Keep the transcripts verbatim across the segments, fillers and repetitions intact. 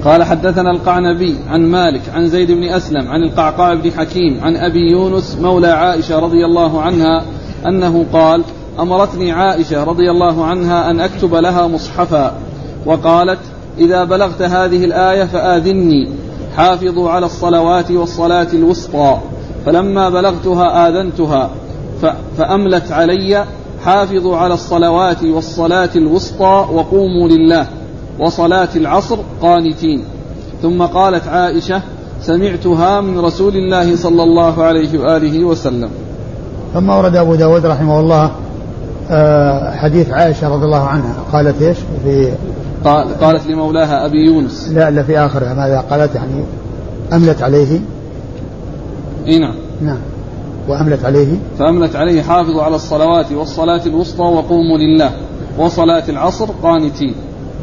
قال حدثنا القعنبي عن مالك عن زيد بن أسلم عن القعقاع بن حكيم عن أبي يونس مولى عائشة رضي الله عنها أنه قال أمرتني عائشة رضي الله عنها أن أكتب لها مصحفا وقالت إذا بلغت هذه الآية فآذني حافظوا على الصلوات والصلاة الوسطى. فلما بلغتها آذنتها فأملت علي حافظوا على الصلوات والصلاة الوسطى وقوموا لله وصلاة العصر قانتين. ثم قالت عائشة سمعتها من رسول الله صلى الله عليه وآله وسلم. ثم ورد أبو داود رحمه الله حديث عائشة رضي الله عنها قالت إيش في قالت لمولاها أبي يونس لا لا في آخرها ماذا قالت يعني أملت عليه إيه نعم نعم وأملت عليه فأملت عليه حافظوا على الصلوات والصلاة الوسطى وقوموا لله وصلاة العصر قانتين.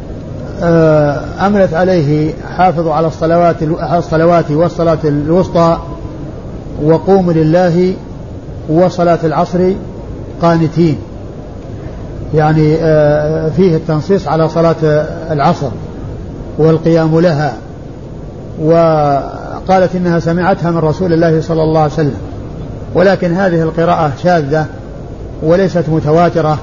أملت عليه حافظوا على الصلوات الصلوات والصلاة الوسطى وقوموا لله وصلاة العصر قانتين، يعني فيه التنصيص على صلاة العصر والقيام لها. وقالت إنها سمعتها من رسول الله صلى الله عليه وسلم، ولكن هذه القراءة شاذة وليست متواترة،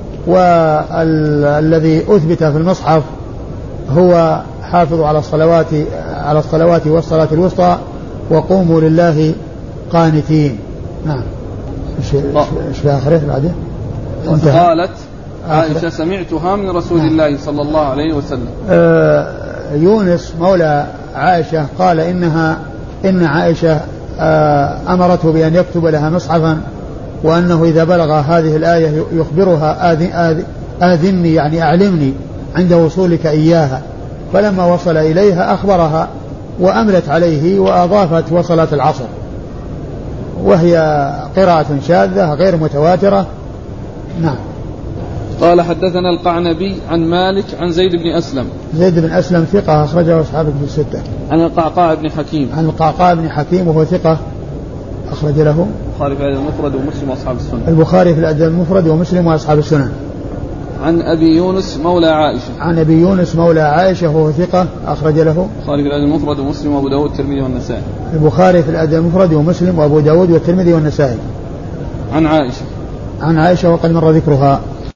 والذي أثبت في المصحف هو حافظوا على الصلوات على الصلوات والصلاة الوسطى وقوموا لله قانتين. نعم. ايش في آخره بعده؟ قالت عائشة سمعتها من رسول نعم. الله صلى الله عليه وسلم. آه يونس مولى عائشة قال إنها إن عائشة آه أمرته بأن يكتب لها مصحفا، وأنه إذا بلغ هذه الآية يخبرها آذن آذن آذني يعني أعلمني عند وصولك إياها. فلما وصل إليها أخبرها وأملت عليه وأضافت وصلة العصر، وهي قراءة شاذة غير متواترة. نعم. قال حدثنا القعنبي عن مالك عن زيد بن أسلم. زيد بن أسلم ثقة أخرجه أصحاب الكتب الستة. عن القعقاع بن حكيم. عن القعقاع بن حكيم وهو ثقة أخرج له البخاري في الأدب المفرد ومسلم وأصحاب السنن. البخاري في الأدب المفرد ومسلم وأصحاب السنن. عن أبي يونس مولى عائشة. عن أبي يونس مولى عائشة وهو ثقة أخرج له البخاري في الأدب المفرد ومسلم وأبو داود والترمذي والنسائي. البخاري في الأدب المفرد ومسلم وأبو داود والترمذي والنسائي. عن عائشة. عن عائشة وقد مر ذكرها.